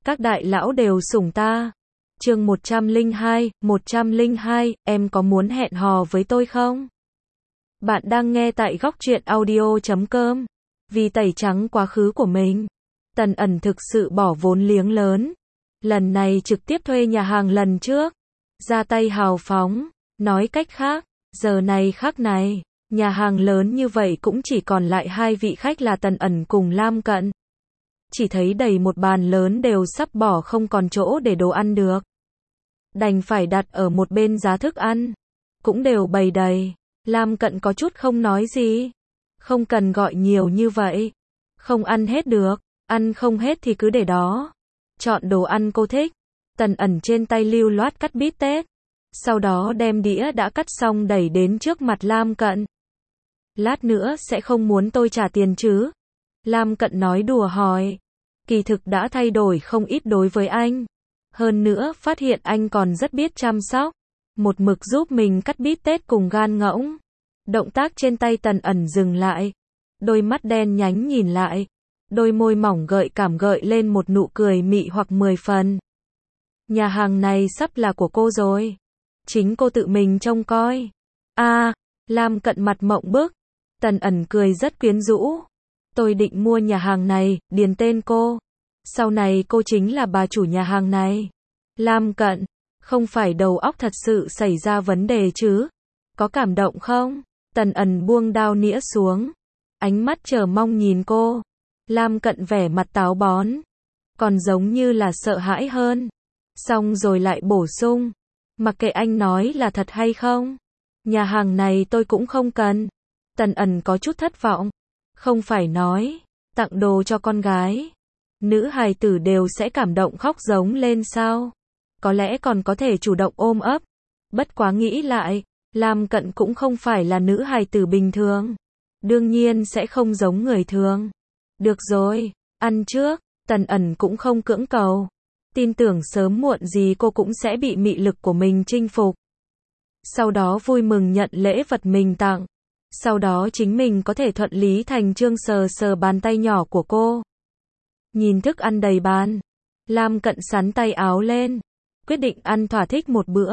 Các đại lão đều sủng ta. Chương 102, em có muốn hẹn hò với tôi không? Bạn đang nghe tại góc truyện audio.com. Vì tẩy trắng quá khứ của mình, Tần Ẩn thực sự bỏ vốn liếng lớn. Lần này trực tiếp thuê nhà hàng lần trước. Ra tay hào phóng. Nói cách khác, giờ này khắc này, nhà hàng lớn như vậy cũng chỉ còn lại hai vị khách là Tần Ẩn cùng Lam Cận. Chỉ thấy đầy một bàn lớn đều sắp bỏ không còn chỗ để đồ ăn được. Đành phải đặt ở một bên giá thức ăn. Cũng đều bày đầy. Lam Cận có chút không nói gì. Không cần gọi nhiều như vậy. Không ăn hết được. Ăn không hết thì cứ để đó. Chọn đồ ăn cô thích. Tần Ẩn trên tay lưu loát cắt bít tết. Sau đó đem đĩa đã cắt xong đẩy đến trước mặt Lam Cận. Lát nữa sẽ không muốn tôi trả tiền chứ? Lam Cận nói đùa hỏi. Kỳ thực đã thay đổi không ít đối với anh. Hơn nữa phát hiện anh còn rất biết chăm sóc. Một mực giúp mình cắt bít tết cùng gan ngỗng. Động tác trên tay Tần Ẩn dừng lại. Đôi mắt đen nhánh nhìn lại. Đôi môi mỏng gợi cảm gợi lên một nụ cười mị hoặc 10 phần. Nhà hàng này sắp là của cô rồi. Chính cô tự mình trông coi. Lam Cận mặt mộng bức. Tần Ẩn cười rất quyến rũ. Tôi định mua nhà hàng này, điền tên cô. Sau này cô chính là bà chủ nhà hàng này. Lam Cận, không phải đầu óc thật sự xảy ra vấn đề chứ? Có cảm động không? Tần Ẩn buông dao nĩa xuống. Ánh mắt chờ mong nhìn cô. Lam Cận vẻ mặt táo bón. Còn giống như là sợ hãi hơn. Xong rồi lại bổ sung. Mặc kệ anh nói là thật hay không. Nhà hàng này tôi cũng không cần. Tần Ẩn có chút thất vọng. Không phải nói, tặng đồ cho con gái. Nữ hài tử đều sẽ cảm động khóc giống lên sao? Có lẽ còn có thể chủ động ôm ấp. Bất quá nghĩ lại, Lam Cận cũng không phải là nữ hài tử bình thường. Đương nhiên sẽ không giống người thường. Được rồi, ăn trước. Tần Ẩn cũng không cưỡng cầu. Tin tưởng sớm muộn gì cô cũng sẽ bị mị lực của mình chinh phục. Sau đó vui mừng nhận lễ vật mình tặng. Sau đó chính mình có thể thuận lý thành trương sờ sờ bàn tay nhỏ của cô. Nhìn thức ăn đầy bàn. Lam Cận sắn tay áo lên. Quyết định ăn thỏa thích một bữa.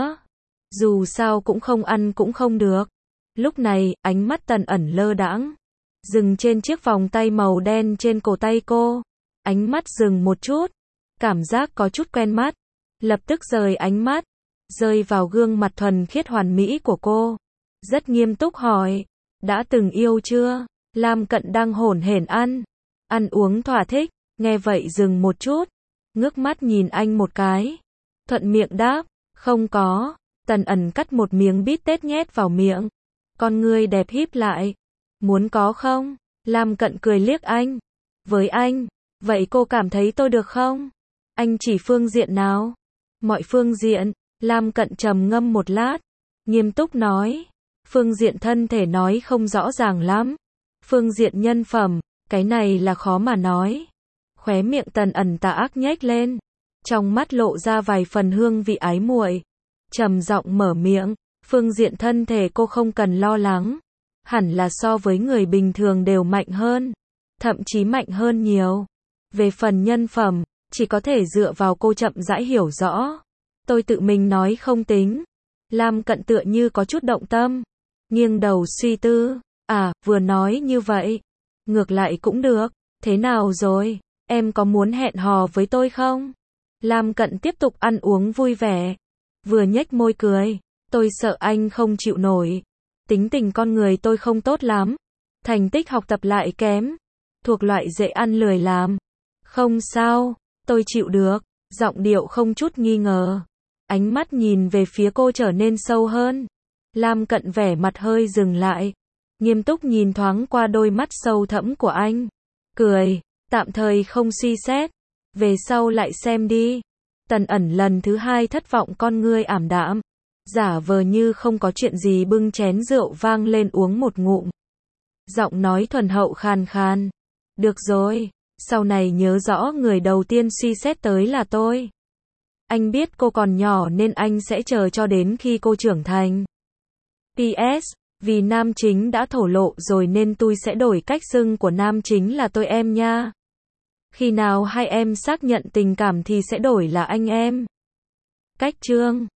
Dù sao cũng không ăn cũng không được. Lúc này, ánh mắt Tần Ẩn lơ đãng. Dừng trên chiếc vòng tay màu đen trên cổ tay cô. Ánh mắt dừng một chút. Cảm giác có chút quen mắt. Lập tức rời ánh mắt. Rơi vào gương mặt thuần khiết hoàn mỹ của cô. Rất nghiêm túc hỏi. Đã từng yêu chưa? Lam Cận đang hổn hển ăn. Ăn uống thỏa thích. Nghe vậy dừng một chút. Ngước mắt nhìn anh một cái. Thuận miệng đáp. Không có. Tần Ẩn cắt một miếng bít tết nhét vào miệng. Con ngươi đẹp híp lại. Muốn có không? Lam Cận cười liếc anh. Với anh. Vậy cô cảm thấy tôi được không? Anh chỉ phương diện nào? Mọi phương diện. Lam Cận trầm ngâm một lát. Nghiêm túc nói. Phương diện thân thể nói không rõ ràng lắm. Phương diện nhân phẩm, cái này là khó mà nói. Khóe miệng Tần Ẩn tà ác nhếch lên. Trong mắt lộ ra vài phần hương vị ái muội. Trầm giọng mở miệng. Phương diện thân thể cô không cần lo lắng. Hẳn là so với người bình thường đều mạnh hơn. Thậm chí mạnh hơn nhiều. Về phần nhân phẩm, chỉ có thể dựa vào cô chậm rãi hiểu rõ. Tôi tự mình nói không tính. Lam Cận tựa như có chút động tâm. Nghiêng đầu suy tư. Vừa nói như vậy. Ngược lại cũng được. Thế nào rồi? Em có muốn hẹn hò với tôi không? Lam Cận tiếp tục ăn uống vui vẻ. Vừa nhếch môi cười. Tôi sợ anh không chịu nổi. Tính tình con người tôi không tốt lắm. Thành tích học tập lại kém. Thuộc loại dễ ăn lười làm. Không sao. Tôi chịu được. Giọng điệu không chút nghi ngờ. Ánh mắt nhìn về phía cô trở nên sâu hơn. Lam Cận vẻ mặt hơi dừng lại. Nghiêm túc nhìn thoáng qua đôi mắt sâu thẫm của anh. Cười. Tạm thời không suy xét. Về sau lại xem đi. Tần Ẩn lần thứ hai thất vọng con ngươi ảm đạm. Giả vờ như không có chuyện gì bưng chén rượu vang lên uống một ngụm. Giọng nói thuần hậu khàn khàn. Được rồi. Sau này nhớ rõ người đầu tiên suy xét tới là tôi. Anh biết cô còn nhỏ nên anh sẽ chờ cho đến khi cô trưởng thành. PS, vì nam chính đã thổ lộ rồi nên tôi sẽ đổi cách xưng của nam chính là tôi em nha. Khi nào hai em xác nhận tình cảm thì sẽ đổi là anh em. Cách chương